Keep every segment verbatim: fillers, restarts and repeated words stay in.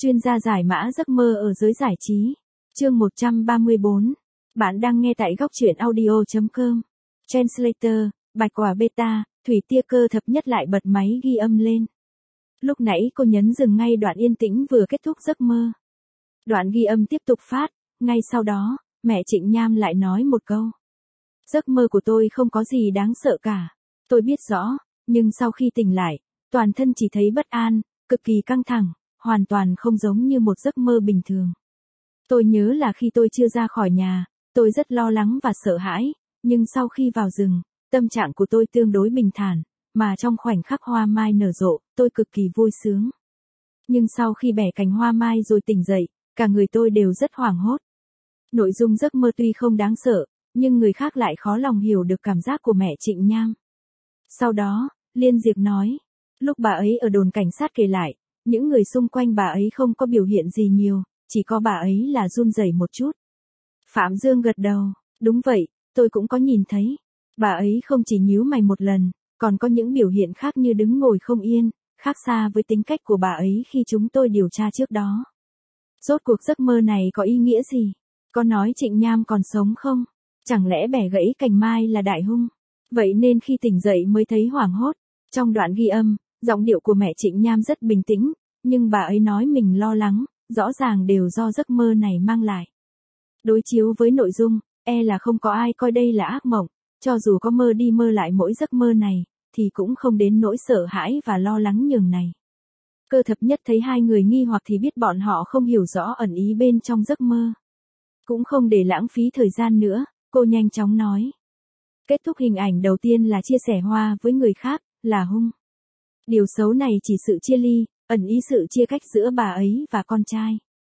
Chuyên gia giải mã giấc mơ ở giới giải trí. Chương một trăm ba mươi bốn. Bạn đang nghe tại góc truyện audio chấm com. Translator, bạch quả beta, thủy tia cơ thập nhất lại bật máy ghi âm lên. Lúc nãy cô nhấn dừng ngay đoạn yên tĩnh vừa kết thúc giấc mơ. Đoạn ghi âm tiếp tục phát, ngay sau đó, mẹ Trịnh Nham lại nói một câu. Giấc mơ của tôi không có gì đáng sợ cả. Tôi biết rõ, nhưng sau khi tỉnh lại, toàn thân chỉ thấy bất an, cực kỳ căng thẳng, hoàn toàn không giống như một giấc mơ bình thường. Tôi nhớ là khi tôi chưa ra khỏi nhà, tôi rất lo lắng và sợ hãi, nhưng sau khi vào rừng, tâm trạng của tôi tương đối bình thản, mà trong khoảnh khắc hoa mai nở rộ, tôi cực kỳ vui sướng. Nhưng sau khi bẻ cành hoa mai rồi tỉnh dậy, cả người tôi đều rất hoảng hốt. Nội dung giấc mơ tuy không đáng sợ, nhưng người khác lại khó lòng hiểu được cảm giác của mẹ Trịnh Nham. Sau đó, Liên Diệp nói, lúc bà ấy ở đồn cảnh sát kể lại, những người xung quanh bà ấy không có biểu hiện gì nhiều, chỉ có bà ấy là run rẩy một chút. Phạm Dương gật đầu, đúng vậy, tôi cũng có nhìn thấy. Bà ấy không chỉ nhíu mày một lần, còn có những biểu hiện khác như đứng ngồi không yên, khác xa với tính cách của bà ấy khi chúng tôi điều tra trước đó. Rốt cuộc giấc mơ này có ý nghĩa gì? Có nói Trịnh Nham còn sống không? Chẳng lẽ bẻ gãy cành mai là đại hung? Vậy nên khi tỉnh dậy mới thấy hoảng hốt. Trong đoạn ghi âm, giọng điệu của mẹ Trịnh Nham rất bình tĩnh, nhưng bà ấy nói mình lo lắng, rõ ràng đều do giấc mơ này mang lại. Đối chiếu với nội dung, e là không có ai coi đây là ác mộng, cho dù có mơ đi mơ lại mỗi giấc mơ này, thì cũng không đến nỗi sợ hãi và lo lắng nhường này. Cơ thập nhất thấy hai người nghi hoặc thì biết bọn họ không hiểu rõ ẩn ý bên trong giấc mơ. Cũng không để lãng phí thời gian nữa, cô nhanh chóng nói. Kết thúc hình ảnh đầu tiên là chia sẻ hoa với người khác, là hung. Điều xấu này chỉ sự chia ly, ẩn ý sự chia cách giữa bà ấy và con trai.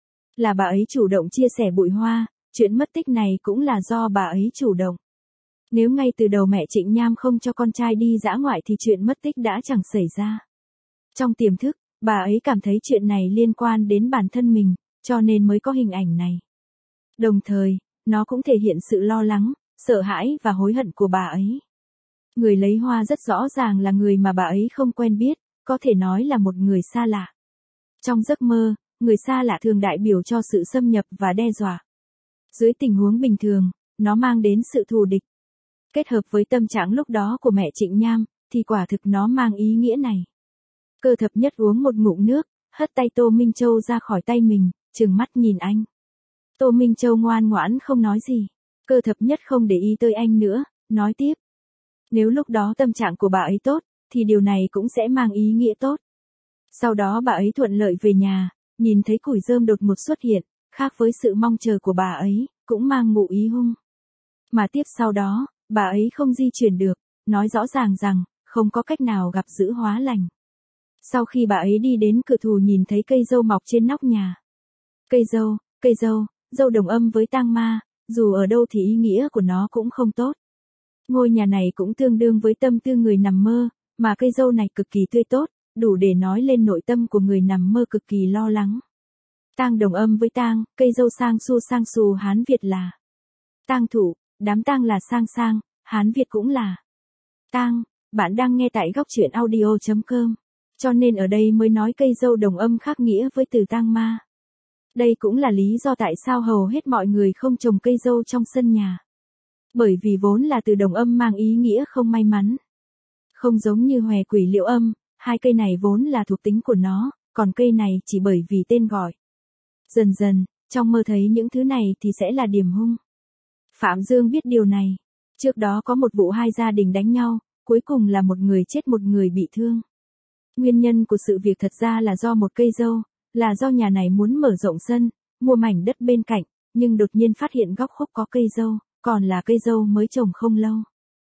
Là bà ấy chủ động chia sẻ bụi hoa, chuyện mất tích này cũng là do bà ấy chủ động. Nếu ngay từ đầu mẹ Trịnh Nham không cho con trai đi dã ngoại thì chuyện mất tích đã chẳng xảy ra. Trong tiềm thức, bà ấy cảm thấy chuyện này liên quan đến bản thân mình, cho nên mới có hình ảnh này. Đồng thời, nó cũng thể hiện sự lo lắng, sợ hãi và hối hận của bà ấy. Người lấy hoa rất rõ ràng là người mà bà ấy không quen biết, có thể nói là một người xa lạ. Trong giấc mơ, người xa lạ thường đại biểu cho sự xâm nhập và đe dọa. Dưới tình huống bình thường, nó mang đến sự thù địch. Kết hợp với tâm trạng lúc đó của mẹ Trịnh Nham, thì quả thực nó mang ý nghĩa này. Cơ thập nhất uống một ngụm nước, hất tay Tô Minh Châu ra khỏi tay mình, trừng mắt nhìn anh. Tô Minh Châu ngoan ngoãn không nói gì. Cơ thập nhất không để ý tới anh nữa, nói tiếp. Nếu lúc đó tâm trạng của bà ấy tốt, thì điều này cũng sẽ mang ý nghĩa tốt. Sau đó bà ấy thuận lợi về nhà, nhìn thấy củi rơm đột ngột xuất hiện, khác với sự mong chờ của bà ấy, cũng mang ngụ ý hung. Mà tiếp sau đó, bà ấy không di chuyển được, nói rõ ràng rằng, không có cách nào gặp giữ hóa lành. Sau khi bà ấy đi đến cửa thù nhìn thấy cây dâu mọc trên nóc nhà. Cây dâu, cây dâu, dâu đồng âm với tang ma, dù ở đâu thì ý nghĩa của nó cũng không tốt. Ngôi nhà này cũng tương đương với tâm tư người nằm mơ, mà cây dâu này cực kỳ tươi tốt, đủ để nói lên nội tâm của người nằm mơ cực kỳ lo lắng. Tang đồng âm với tang, cây dâu sang su sang su Hán Việt là tang thủ, đám tang là sang sang, Hán Việt cũng là tang. Bạn đang nghe tại góc truyện audio chấm com. Cho nên ở đây mới nói cây dâu đồng âm khác nghĩa với từ tang ma. Đây cũng là lý do tại sao hầu hết mọi người không trồng cây dâu trong sân nhà. Bởi vì vốn là từ đồng âm mang ý nghĩa không may mắn. Không giống như hòe quỷ liễu âm, hai cây này vốn là thuộc tính của nó, còn cây này chỉ bởi vì tên gọi. Dần dần, trong mơ thấy những thứ này thì sẽ là điểm hung. Phạm Dương biết điều này. Trước đó có một vụ hai gia đình đánh nhau, cuối cùng là một người chết một người bị thương. Nguyên nhân của sự việc thật ra là do một cây dâu, là do nhà này muốn mở rộng sân, mua mảnh đất bên cạnh, nhưng đột nhiên phát hiện góc khúc có cây dâu, còn là cây dâu mới trồng không lâu.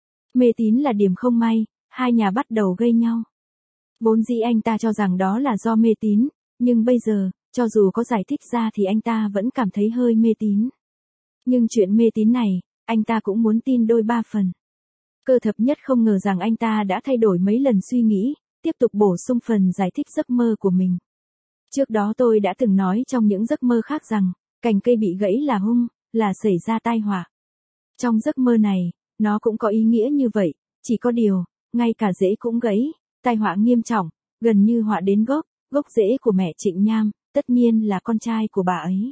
Mê tín là điểm không may, hai nhà bắt đầu gây nhau. Vốn dĩ anh ta cho rằng đó là do mê tín, nhưng bây giờ, cho dù có giải thích ra thì anh ta vẫn cảm thấy hơi mê tín. Nhưng chuyện mê tín này, anh ta cũng muốn tin đôi ba phần. Cơ thập nhất không ngờ rằng anh ta đã thay đổi mấy lần suy nghĩ, tiếp tục bổ sung phần giải thích giấc mơ của mình. Trước đó tôi đã từng nói trong những giấc mơ khác rằng, cành cây bị gãy là hung, là xảy ra tai họa. Trong giấc mơ này, nó cũng có ý nghĩa như vậy, chỉ có điều, ngay cả rễ cũng gãy, tai họa nghiêm trọng, gần như họa đến gốc, gốc rễ của mẹ Trịnh Nham, tất nhiên là con trai của bà ấy.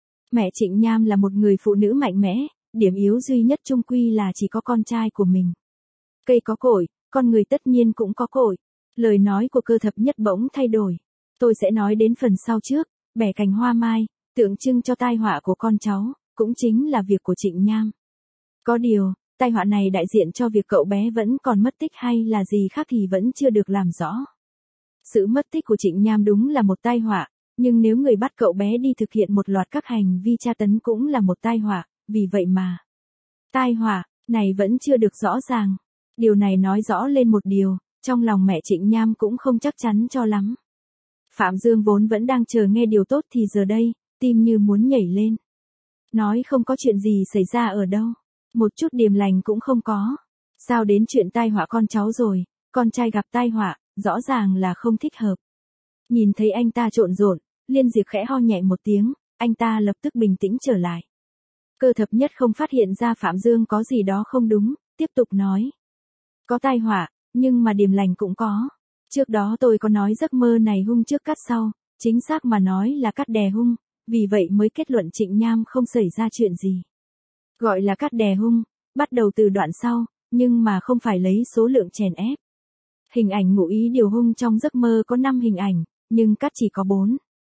Mẹ Trịnh Nham là một người phụ nữ mạnh mẽ, điểm yếu duy nhất chung quy là chỉ có con trai của mình. Cây có cội, con người tất nhiên cũng có cội. Lời nói của Cơ Thập Nhất bỗng thay đổi. Tôi sẽ nói đến phần sau trước, bẻ cành hoa mai, tượng trưng cho tai họa của con cháu, cũng chính là việc của Trịnh Nham. Có điều, tai họa này đại diện cho việc cậu bé vẫn còn mất tích hay là gì khác thì vẫn chưa được làm rõ. Sự mất tích của Trịnh Nham đúng là một tai họa, nhưng nếu người bắt cậu bé đi thực hiện một loạt các hành vi tra tấn cũng là một tai họa, vì vậy mà tai họa này vẫn chưa được rõ ràng. Điều này nói rõ lên một điều, trong lòng mẹ Trịnh Nham cũng không chắc chắn cho lắm. Phạm Dương vốn vẫn đang chờ nghe điều tốt thì giờ đây, tim như muốn nhảy lên. Nói không có chuyện gì xảy ra ở đâu, một chút điềm lành cũng không có. Sao đến chuyện tai họa con cháu rồi, con trai gặp tai họa, rõ ràng là không thích hợp. Nhìn thấy anh ta trộn rộn, Liên Diệp khẽ ho nhẹ một tiếng, anh ta lập tức bình tĩnh trở lại. Cơ Thập Nhất không phát hiện ra Phạm Dương có gì đó không đúng, tiếp tục nói. Có tai họa, nhưng mà điềm lành cũng có. Trước đó tôi có nói giấc mơ này hung trước cắt sau, chính xác mà nói là cắt đè hung, vì vậy mới kết luận Trịnh Nham không xảy ra chuyện gì. Gọi là cắt đè hung, bắt đầu từ đoạn sau, nhưng mà không phải lấy số lượng chèn ép. Hình ảnh ngụ ý điều hung trong giấc mơ có năm hình ảnh, nhưng cắt chỉ có bốn.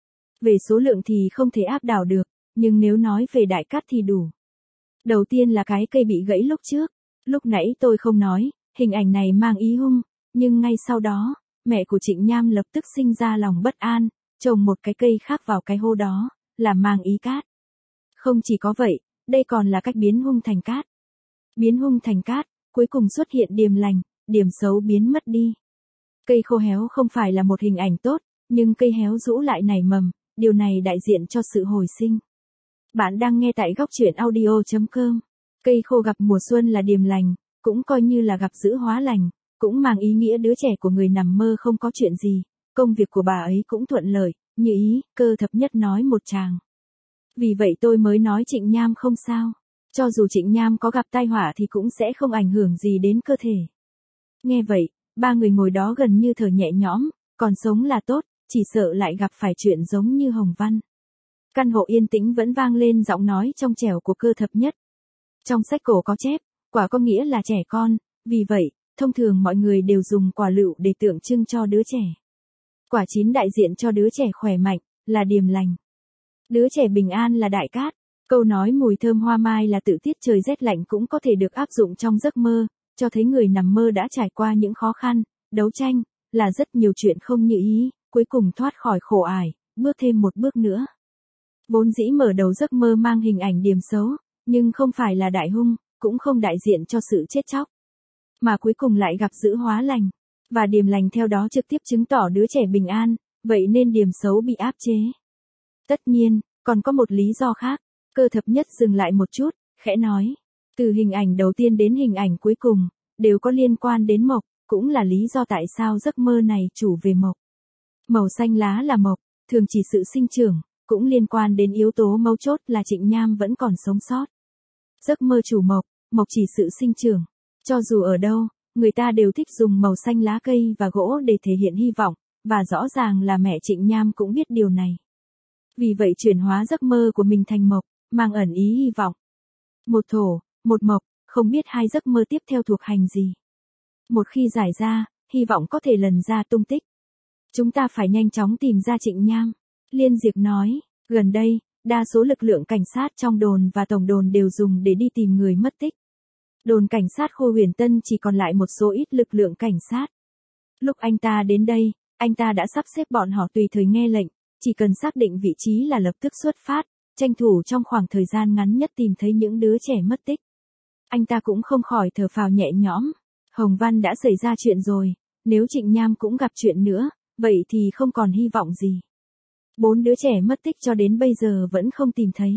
Về số lượng thì không thể áp đảo được, nhưng nếu nói về đại cắt thì đủ. Đầu tiên là cái cây bị gãy lúc trước, lúc nãy tôi không nói, hình ảnh này mang ý hung, nhưng ngay sau đó, mẹ của Trịnh Nham lập tức sinh ra lòng bất an, trồng một cái cây khác vào cái hô đó, là mang ý cát. Không chỉ có vậy, đây còn là cách biến hung thành cát. Biến hung thành cát, cuối cùng xuất hiện điềm lành, điểm xấu biến mất đi. Cây khô héo không phải là một hình ảnh tốt, nhưng cây héo rũ lại nảy mầm, điều này đại diện cho sự hồi sinh. Bạn đang nghe tại góc truyện audio chấm com. Cây khô gặp mùa xuân là điềm lành, cũng coi như là gặp dữ hóa lành, cũng mang ý nghĩa đứa trẻ của người nằm mơ không có chuyện gì, công việc của bà ấy cũng thuận lợi, như ý, Cơ Thập Nhất nói một tràng. Vì vậy tôi mới nói Trịnh Nham không sao. Cho dù Trịnh Nham có gặp tai họa thì cũng sẽ không ảnh hưởng gì đến cơ thể. Nghe vậy, ba người ngồi đó gần như thở nhẹ nhõm, còn sống là tốt, chỉ sợ lại gặp phải chuyện giống như Hồng Văn. Căn hộ yên tĩnh vẫn vang lên giọng nói trong trẻo của Cơ Thập Nhất. Trong sách cổ có chép, quả có nghĩa là trẻ con, vì vậy, thông thường mọi người đều dùng quả lựu để tượng trưng cho đứa trẻ. Quả chín đại diện cho đứa trẻ khỏe mạnh, là điềm lành. Đứa trẻ bình an là đại cát. Câu nói mùi thơm hoa mai là tự tiết trời rét lạnh cũng có thể được áp dụng trong giấc mơ, cho thấy người nằm mơ đã trải qua những khó khăn, đấu tranh, là rất nhiều chuyện không như ý, cuối cùng thoát khỏi khổ ải, bước thêm một bước nữa. Vốn dĩ mở đầu giấc mơ mang hình ảnh điềm xấu, nhưng không phải là đại hung, cũng không đại diện cho sự chết chóc, mà cuối cùng lại gặp dữ hóa lành, và điềm lành theo đó trực tiếp chứng tỏ đứa trẻ bình an, vậy nên điềm xấu bị áp chế. Tất nhiên, còn có một lý do khác. Cơ Thập Nhất dừng lại một chút, khẽ nói. Từ hình ảnh đầu tiên đến hình ảnh cuối cùng, đều có liên quan đến mộc, cũng là lý do tại sao giấc mơ này chủ về mộc. Màu xanh lá là mộc, thường chỉ sự sinh trưởng, cũng liên quan đến yếu tố mấu chốt là Trịnh Nham vẫn còn sống sót. Giấc mơ chủ mộc, mộc chỉ sự sinh trưởng. Cho dù ở đâu, người ta đều thích dùng màu xanh lá cây và gỗ để thể hiện hy vọng, và rõ ràng là mẹ Trịnh Nham cũng biết điều này. Vì vậy chuyển hóa giấc mơ của mình thành mộc, mang ẩn ý hy vọng. Một thổ, một mộc, không biết hai giấc mơ tiếp theo thuộc hành gì. Một khi giải ra, hy vọng có thể lần ra tung tích. Chúng ta phải nhanh chóng tìm ra Trịnh Nham. Liên Diệp nói, gần đây, đa số lực lượng cảnh sát trong đồn và tổng đồn đều dùng để đi tìm người mất tích. Đồn cảnh sát Khô Huyền Tân chỉ còn lại một số ít lực lượng cảnh sát. Lúc anh ta đến đây, anh ta đã sắp xếp bọn họ tùy thời nghe lệnh, chỉ cần xác định vị trí là lập tức xuất phát, tranh thủ trong khoảng thời gian ngắn nhất tìm thấy những đứa trẻ mất tích. Anh ta cũng không khỏi thở phào nhẹ nhõm. Hồng Văn đã xảy ra chuyện rồi, nếu Trịnh Nham cũng gặp chuyện nữa, vậy thì không còn hy vọng gì. Bốn đứa trẻ mất tích cho đến bây giờ vẫn không tìm thấy.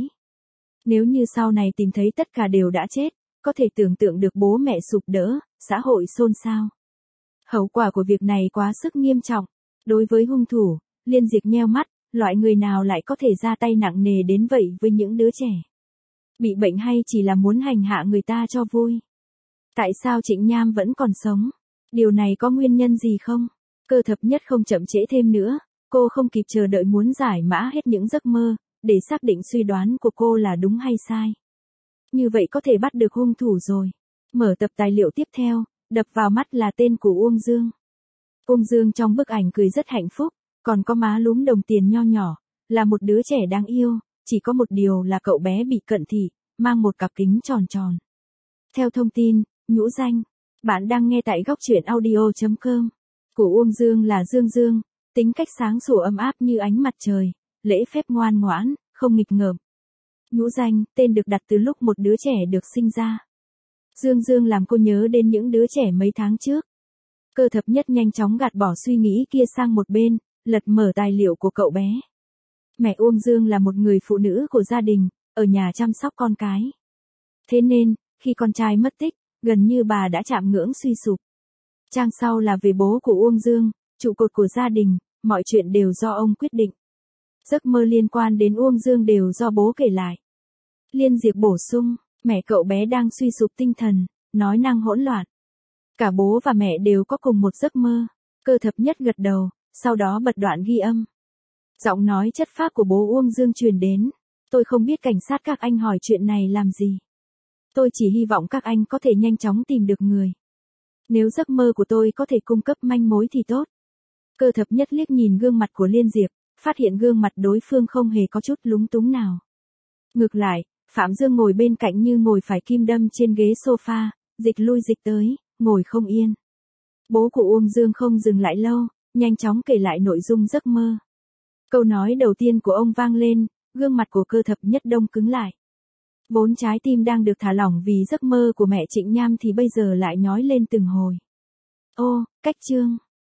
Nếu như sau này tìm thấy tất cả đều đã chết, có thể tưởng tượng được bố mẹ sụp đổ, xã hội xôn xao. Hậu quả của việc này quá sức nghiêm trọng. Đối với hung thủ, Liên Diệp nheo mắt, loại người nào lại có thể ra tay nặng nề đến vậy với những đứa trẻ? Bị bệnh hay chỉ là muốn hành hạ người ta cho vui? Tại sao Trịnh Nham vẫn còn sống? Điều này có nguyên nhân gì không? Cơ Thập Nhất không chậm trễ thêm nữa, Cô không kịp chờ đợi muốn giải mã hết những giấc mơ, để xác định suy đoán của cô là đúng hay sai. Như vậy có thể bắt được hung thủ rồi. Mở tập tài liệu tiếp theo, đập vào mắt là tên của Uông Dương. Uông Dương trong bức ảnh cười rất hạnh phúc, còn có má lúm đồng tiền nho nhỏ, là một đứa trẻ đáng yêu, chỉ có một điều là cậu bé bị cận thị, mang một cặp kính tròn tròn. Theo thông tin, nhũ danh, bạn đang nghe tại góc truyện audio chấm com. Của Uông Dương là Dương Dương, tính cách sáng sủa ấm áp như ánh mặt trời, lễ phép ngoan ngoãn, không nghịch ngợm. Nhũ danh, tên được đặt từ lúc một đứa trẻ được sinh ra. Dương Dương làm cô nhớ đến những đứa trẻ mấy tháng trước. Cơ thập nhất nhanh chóng gạt bỏ suy nghĩ kia sang một bên, lật mở tài liệu của cậu bé. Mẹ Uông Dương là một người phụ nữ của gia đình, ở nhà chăm sóc con cái. Thế nên, khi con trai mất tích, gần như bà đã chạm ngưỡng suy sụp. Trang sau là về bố của Uông Dương, trụ cột của gia đình, mọi chuyện đều do ông quyết định. Giấc mơ liên quan đến Uông Dương đều do bố kể lại. Liên Diệp bổ sung, mẹ cậu bé đang suy sụp tinh thần, nói năng hỗn loạn. Cả bố và mẹ đều có cùng một giấc mơ. Cơ thập nhất gật đầu, sau đó bật đoạn ghi âm. Giọng nói chất phác của bố Uông Dương truyền đến. Tôi không biết cảnh sát các anh hỏi chuyện này làm gì. Tôi chỉ hy vọng các anh có thể nhanh chóng tìm được người. Nếu giấc mơ của tôi có thể cung cấp manh mối thì tốt. Cơ thập nhất liếc nhìn gương mặt của Liên Diệp, phát hiện gương mặt đối phương không hề có chút lúng túng nào. Ngược lại, Phạm Dương ngồi bên cạnh như ngồi phải kim đâm trên ghế sofa, dịch lui dịch tới, ngồi không yên. Bố của Uông Dương không dừng lại lâu, nhanh chóng kể lại nội dung giấc mơ. Câu nói đầu tiên của ông vang lên, gương mặt của Cơ thập nhất đông cứng lại. Vốn trái tim đang được thả lỏng vì giấc mơ của mẹ Trịnh Nham thì bây giờ lại nhói lên từng hồi. Ô, cách chương.